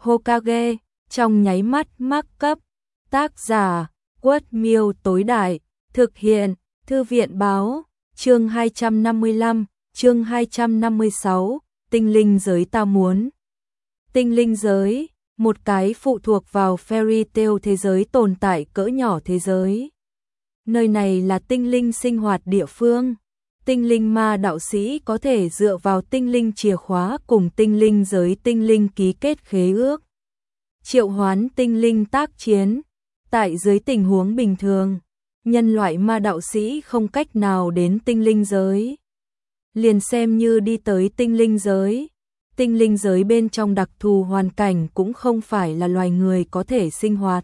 Hokage, trong nháy mắt mắc cấp. Tác giả, Quất Miêu tối đại, thực hiện, Thư viện báo, chương 255, chương 256, tinh linh giới ta muốn. Tinh linh giới, một cái phụ thuộc vào fairy tale thế giới tồn tại cỡ nhỏ thế giới. Nơi này là tinh linh sinh hoạt địa phương. Tinh linh ma đạo sĩ có thể dựa vào tinh linh chìa khóa cùng tinh linh giới tinh linh ký kết khế ước. Triệu hoán tinh linh tác chiến. Tại dưới tình huống bình thường, nhân loại ma đạo sĩ không cách nào đến tinh linh giới. Liền xem như đi tới tinh linh giới bên trong đặc thù hoàn cảnh cũng không phải là loài người có thể sinh hoạt.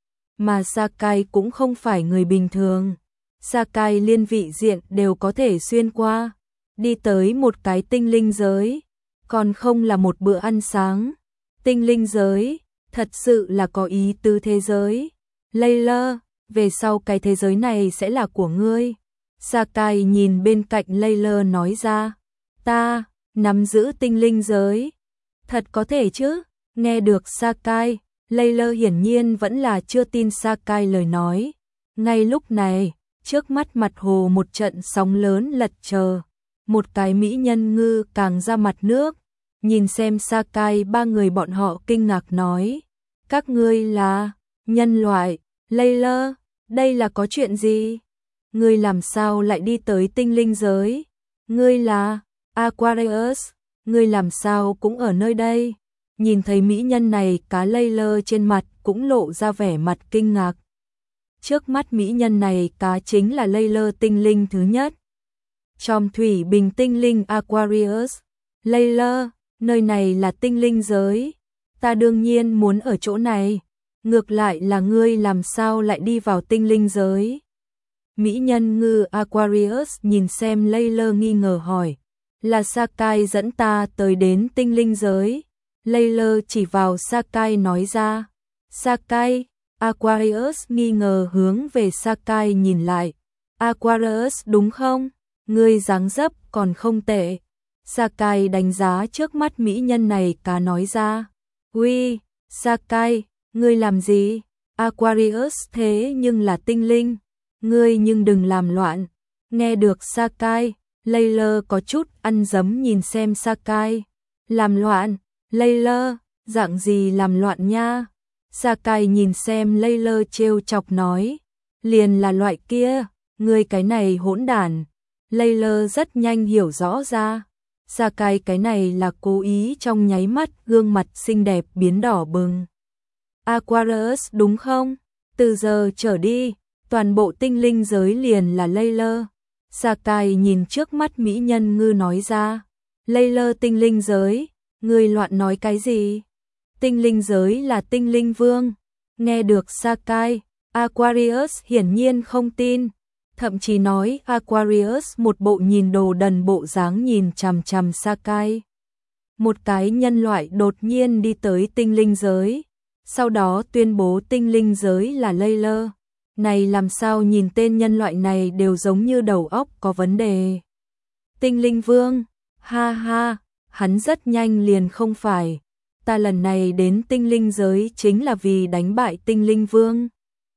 Mà Sakai cũng không phải người bình thường. Sakai liên vị diện đều có thể xuyên qua, đi tới một cái tinh linh giới, còn không là một bữa ăn sáng. Tinh linh giới, thật sự là có ý tứ thế giới. Layla, về sau cái thế giới này sẽ là của ngươi. Sakai nhìn bên cạnh Layla nói ra, ta nắm giữ tinh linh giới. Thật có thể chứ? Nghe được Sakai, Layla hiển nhiên vẫn là chưa tin Sakai lời nói. Ngay lúc này, trước mắt mặt hồ một trận sóng lớn lật chờ. Một cái mỹ nhân ngư càng ra mặt nước, nhìn xem Sakai ba người bọn họ kinh ngạc nói, các ngươi là nhân loại. Layla, đây là có chuyện gì? Ngươi làm sao lại đi tới tinh linh giới? Ngươi là Aquarius, ngươi làm sao cũng ở nơi đây? Nhìn thấy mỹ nhân này, cá Layla trên mặt cũng lộ ra vẻ mặt kinh ngạc. Trước mắt mỹ nhân này cá chính là Layla tinh linh thứ nhất. Trong thủy bình tinh linh Aquarius. Layla, nơi này là tinh linh giới. Ta đương nhiên muốn ở chỗ này. Ngược lại là ngươi làm sao lại đi vào tinh linh giới? Mỹ nhân ngư Aquarius nhìn xem Layla nghi ngờ hỏi. Là Sakai dẫn ta tới đến tinh linh giới. Layla chỉ vào Sakai nói ra. Sakai, Aquarius nghi ngờ hướng về Sakai nhìn lại. Aquarius đúng không? Ngươi dáng dấp còn không tệ. Sakai đánh giá trước mắt mỹ nhân này cá nói ra. Uy, Sakai, ngươi làm gì? Aquarius thế nhưng là tinh linh. Ngươi nhưng đừng làm loạn. Nghe được Sakai, Layla có chút ăn dấm nhìn xem Sakai. Làm loạn? Layla, dạng gì làm loạn nha? Sakai nhìn xem Layla trêu chọc nói. Liền là loại kia, ngươi cái này hỗn đản. Layla rất nhanh hiểu rõ ra. Sakai cái này là cố ý, trong nháy mắt gương mặt xinh đẹp biến đỏ bừng. Aquarius đúng không? Từ giờ trở đi, toàn bộ tinh linh giới liền là Layla. Sakai nhìn trước mắt mỹ nhân ngư nói ra. Layla tinh linh giới, ngươi loạn nói cái gì? Tinh linh giới là tinh linh vương. Nghe được Sakai, Aquarius hiển nhiên không tin. Thậm chí nói Aquarius một bộ nhìn đồ đần bộ dáng nhìn chằm chằm Sakai. Một cái nhân loại đột nhiên đi tới tinh linh giới, sau đó tuyên bố tinh linh giới là Layla. Này làm sao nhìn tên nhân loại này đều giống như đầu óc có vấn đề. Tinh linh vương, ha ha, hắn rất nhanh liền không phải. Ta lần này đến tinh linh giới chính là vì đánh bại tinh linh vương.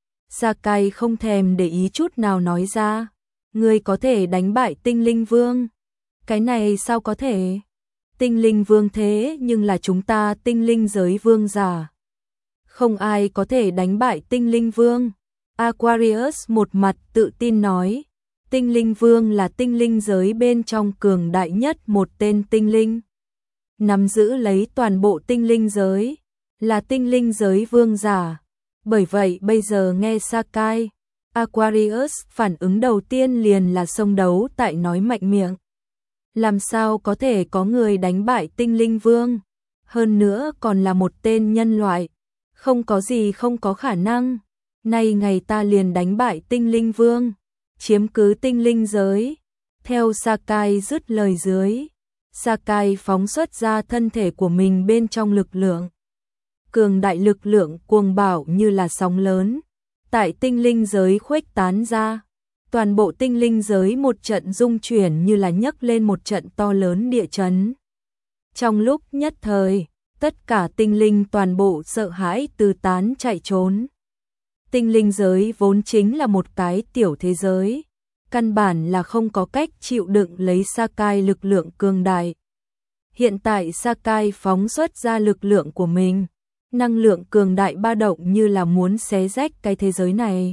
Sakai không thèm để ý chút nào nói ra. Ngươi có thể đánh bại tinh linh vương? Cái này sao có thể? Tinh linh vương thế nhưng là chúng ta tinh linh giới vương giả. Không ai có thể đánh bại tinh linh vương. Aquarius một mặt tự tin nói. Tinh linh vương là tinh linh giới bên trong cường đại nhất một tên tinh linh. Nắm giữ lấy toàn bộ tinh linh giới. Là tinh linh giới vương giả. Bởi vậy bây giờ nghe Sakai, Aquarius phản ứng đầu tiên liền là xông đấu tại nói mạnh miệng. Làm sao có thể có người đánh bại tinh linh vương? Hơn nữa còn là một tên nhân loại. Không có gì không có khả năng. Nay ngày ta liền đánh bại tinh linh vương, chiếm cứ tinh linh giới. Theo Sakai dứt lời dưới, Sakai phóng xuất ra thân thể của mình bên trong lực lượng. Cường đại lực lượng cuồng bạo như là sóng lớn, tại tinh linh giới khuếch tán ra. Toàn bộ tinh linh giới một trận rung chuyển như là nhấc lên một trận to lớn địa chấn. Trong lúc nhất thời, Tất cả tinh linh toàn bộ sợ hãi từ tán chạy trốn. Tinh linh giới vốn chính là một cái tiểu thế giới, căn bản là không có cách chịu đựng lấy Sakai lực lượng cường đại. Hiện tại Sakai phóng xuất ra lực lượng của mình, năng lượng cường đại ba động như là muốn xé rách cái thế giới này.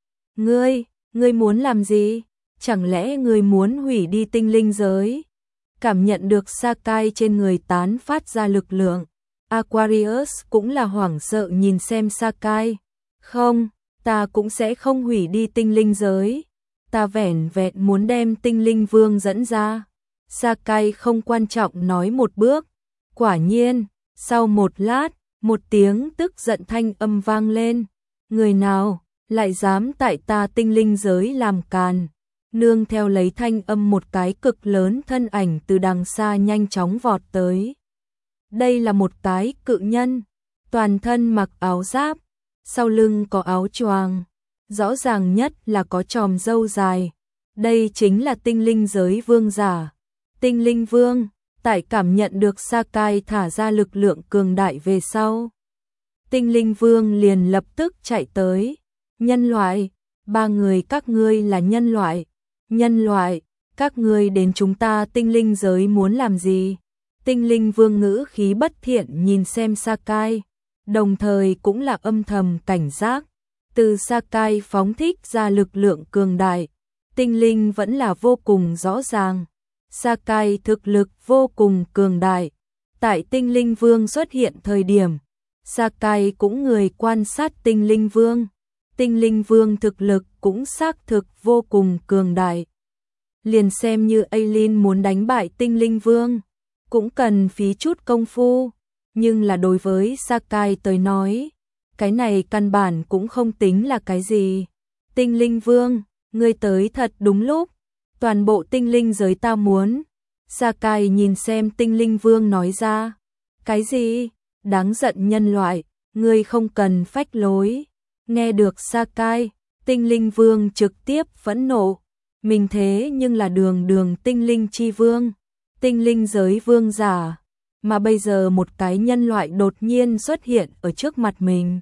Ngươi muốn làm gì? Chẳng lẽ ngươi muốn hủy đi tinh linh giới? Cảm nhận được Sakai trên người tán phát ra lực lượng, Aquarius cũng là hoảng sợ nhìn xem Sakai. Không, ta cũng sẽ không hủy đi tinh linh giới. Ta vẻn vẹn muốn đem tinh linh vương dẫn ra. Sakai không quan trọng nói một bước. Quả nhiên, sau một lát, một tiếng tức giận thanh âm vang lên. Người nào lại dám tại ta tinh linh giới làm càn? Nương theo lấy thanh âm một cái cực lớn thân ảnh từ đằng xa nhanh chóng vọt tới. Đây là một cái cự nhân, toàn thân mặc áo giáp, sau lưng có áo choàng, rõ ràng nhất là có chòm râu dài. Đây chính là tinh linh giới vương giả. Tinh linh vương, tại cảm nhận được Sakai thả ra lực lượng cường đại về sau. Tinh linh vương liền lập tức chạy tới. Nhân loại, ba người các ngươi là nhân loại. Nhân loại, các ngươi đến chúng ta tinh linh giới muốn làm gì? Tinh linh vương ngữ khí bất thiện nhìn xem Sakai, đồng thời cũng là âm thầm cảnh giác. Từ Sakai phóng thích ra lực lượng cường đại, tinh linh vẫn là vô cùng rõ ràng. Sakai thực lực vô cùng cường đại. Tại tinh linh vương xuất hiện thời điểm, Sakai cũng người quan sát tinh linh vương. Tinh linh vương thực lực cũng xác thực vô cùng cường đại. Liền xem như Aileen muốn đánh bại tinh linh vương, cũng cần phí chút công phu. Nhưng là đối với Sakai tới nói, cái này căn bản cũng không tính là cái gì. Tinh linh vương, ngươi tới thật đúng lúc. Toàn bộ tinh linh giới ta muốn. Sakai nhìn xem tinh linh vương nói ra. Cái gì? Đáng giận nhân loại, ngươi không cần phách lối. Nghe được Sakai, tinh linh vương trực tiếp phẫn nộ. Mình thế nhưng là đường tinh linh chi vương, tinh linh giới vương giả, mà bây giờ một cái nhân loại đột nhiên xuất hiện ở trước mặt mình.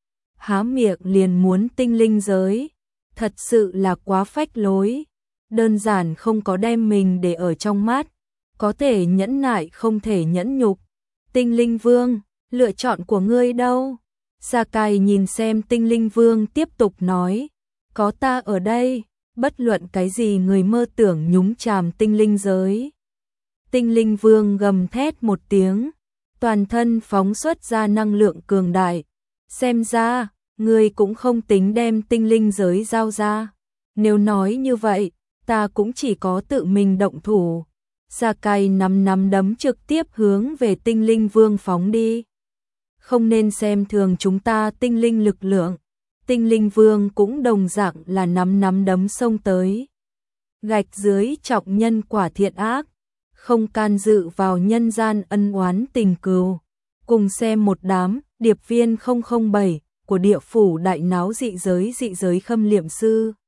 Há miệng liền muốn tinh linh giới, thật sự là quá phách lối, đơn giản không có đem mình để ở trong mắt, có thể nhẫn nại không thể nhẫn nhục. Tinh linh vương, lựa chọn của ngươi đâu? Sakai nhìn xem tinh linh vương tiếp tục nói, có ta ở đây. Bất luận cái gì người mơ tưởng nhúng chàm tinh linh giới. Tinh linh vương gầm thét một tiếng, toàn thân phóng xuất ra năng lượng cường đại. Xem ra, ngươi cũng không tính đem tinh linh giới giao ra. Nếu nói như vậy, ta cũng chỉ có tự mình động thủ. Sakai nắm đấm trực tiếp hướng về tinh linh vương phóng đi. Không nên xem thường chúng ta tinh linh lực lượng. Tinh linh vương cũng đồng dạng là nắm đấm xông tới. Gạch dưới trọng nhân quả thiện ác, không can dự vào nhân gian ân oán tình cừu. Cùng xem một đám điệp viên 007 của địa phủ đại náo dị giới khâm liệm sư.